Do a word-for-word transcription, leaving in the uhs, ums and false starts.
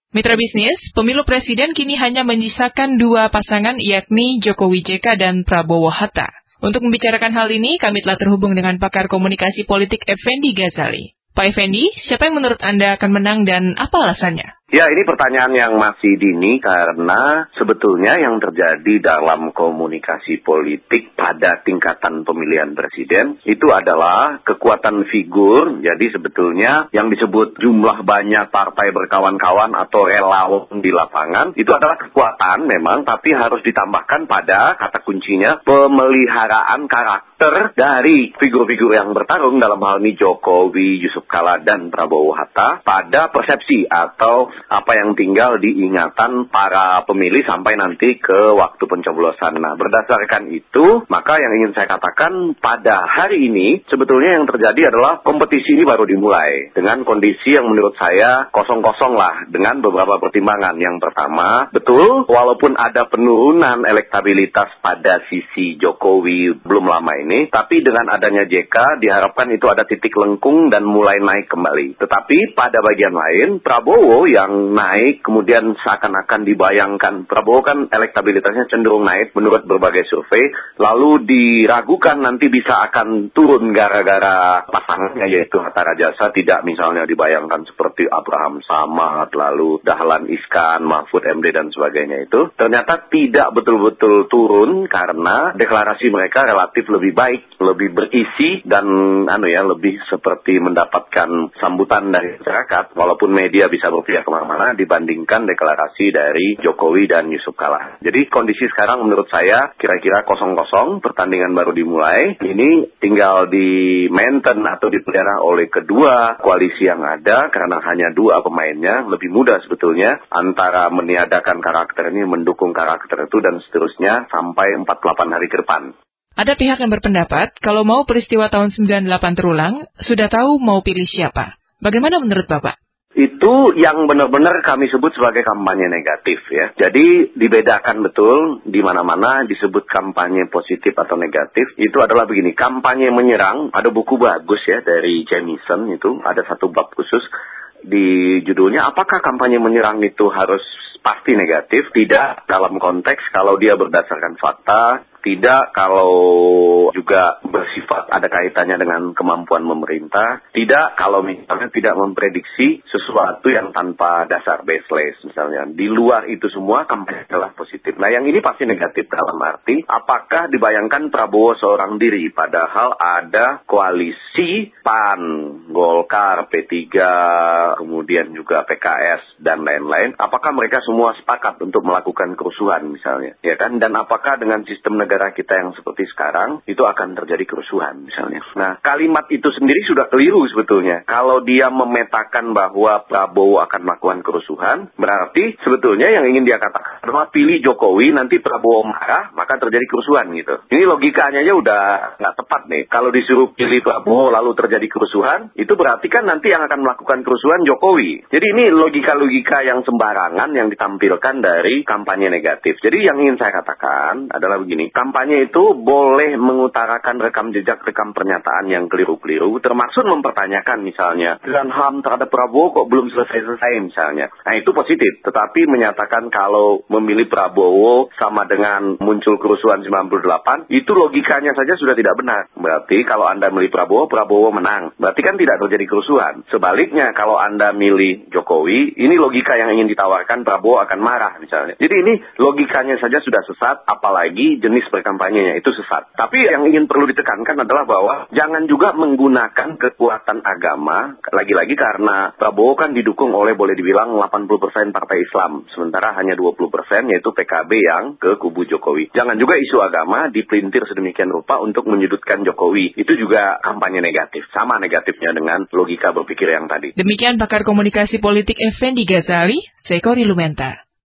Mitra bisnis, pemilu presiden kini hanya menyisakan dua pasangan yakni Jokowi J K dan Prabowo Hatta. Untuk membicarakan hal ini, kami telah terhubung dengan pakar komunikasi politik Effendi Ghazali. Pak Effendi, siapa yang menurut Anda akan menang dan apa alasannya? Ya, ini pertanyaan yang masih dini karena sebetulnya yang terjadi dalam komunikasi politik pada tingkatan pemilihan presiden itu adalah kekuatan figur. Jadi sebetulnya yang disebut jumlah banyak partai berkawan-kawan atau relawan di lapangan itu adalah kekuatan memang, tapi harus ditambahkan pada kata kuncinya pemeliharaan karakter dari figur-figur yang bertarung, dalam hal ini Jokowi, Yusuf Kala, dan Prabowo Hatta, pada persepsi atau apa yang tinggal diingatan para pemilih sampai nanti ke waktu pencoblosan. Nah, berdasarkan itu, maka yang ingin saya katakan pada hari ini, sebetulnya yang terjadi adalah kompetisi ini baru dimulai. Dengan kondisi yang menurut saya kosong-kosong lah, dengan beberapa pertimbangan. Yang pertama, betul, walaupun ada penurunan elektabilitas pada sisi Jokowi belum lama ini, tapi dengan adanya J K, diharapkan itu ada titik lengkung dan mulai naik kembali. Tetapi pada bagian lain, Prabowo yang naik, kemudian seakan-akan dibayangkan, Prabowo kan elektabilitasnya cenderung naik menurut berbagai survei, lalu diragukan nanti bisa akan turun gara-gara pasangannya yaitu Hatta Rajasa tidak misalnya dibayangkan seperti Abraham Samad, lalu Dahlan Iskan, Mahfud M D dan sebagainya itu. Ternyata tidak betul-betul turun karena deklarasi mereka relatif lebih baik, lebih berisi dan anu ya lebih seperti mendapatkan sambutan dari masyarakat walaupun media bisa berpihak kemana-mana dibandingkan deklarasi dari Jokowi dan Yusuf Kala. Jadi kondisi sekarang menurut saya kira-kira kosong-kosong, pertandingan baru dimulai. Ini tinggal di maintain atau dipelihara oleh kedua koalisi yang ada karena hanya dua pemainnya. Lebih mudah sebetulnya antara meniadakan karakter ini, mendukung karakter itu dan seterusnya sampai empat puluh delapan hari ke depan. Ada pihak yang berpendapat kalau mau peristiwa tahun sembilan puluh delapan terulang, sudah tahu mau pilih siapa. Bagaimana menurut Bapak? Itu yang benar-benar kami sebut sebagai kampanye negatif ya. Jadi dibedakan betul di mana-mana disebut kampanye positif atau negatif. Itu adalah begini, kampanye menyerang, ada buku bagus ya dari Jamison itu, ada satu bab khusus di judulnya apakah kampanye menyerang itu harus pasti negatif? Tidak dalam konteks kalau dia berdasarkan fakta, tidak kalau juga bersifat ada kaitannya dengan kemampuan pemerintah, tidak kalau misalnya tidak memprediksi sesuatu yang tanpa dasar baseless misalnya. Di luar itu semua kampanye adalah positif. Nah yang ini pasti negatif dalam arti apakah dibayangkan Prabowo seorang diri padahal ada koalisi P A N, Golkar, P tiga, kemudian juga P K S dan lain-lain. Apakah mereka semua sepakat untuk melakukan kerusuhan misalnya, ya kan? Dan apakah dengan sistem negara kita yang seperti sekarang itu akan terjadi kerusuhan misalnya. Nah kalimat itu sendiri sudah keliru sebetulnya. Kalau dia memetakan bahwa Prabowo akan melakukan kerusuhan, berarti sebetulnya yang ingin dia katakan adalah pilih Jokowi nanti Prabowo marah maka terjadi kerusuhan gitu. Ini logikanya aja udah nggak tepat nih. Kalau disuruh pilih Prabowo lalu terjadi kerusuhan, itu berarti kan nanti yang akan melakukan kerusuhan Jokowi. Jadi ini logika-logika yang sembarangan yang ditampilkan dari kampanye negatif. Jadi yang ingin saya katakan adalah begini, kampanye itu boleh mengutarakan rekam jejak, rekam pernyataan yang keliru-keliru, termasuk mempertanyakan misalnya, dan H A M terhadap Prabowo kok belum selesai-selesai misalnya. Nah itu positif, tetapi menyatakan kalau memilih Prabowo sama dengan muncul kerusuhan sembilan puluh delapan, itu logikanya saja sudah tidak benar. Berarti kalau Anda milih Prabowo, Prabowo menang. Berarti kan tidak terjadi kerusuhan. Sebaliknya kalau Anda milih Jokowi, ini logika yang ingin ditawarkan Prabowo akan marah misalnya. Jadi ini logikanya saja sudah sesat, apalagi jenis berkampanyenya itu sesat. Tapi yang ingin perlu ditekankan adalah bahwa jangan juga menggunakan kekuatan agama, lagi-lagi karena Prabowo kan didukung oleh boleh dibilang delapan puluh persen partai Islam, sementara hanya dua puluh persen yaitu P K B yang ke kubu Jokowi. Jangan juga isu agama dipelintir sedemikian rupa untuk menyudutkan Jokowi. Itu juga kampanye negatif, sama negatifnya dengan logika berpikir yang tadi. Demikian pakar komunikasi politik Effendi Ghazali, Sekori Lumenta.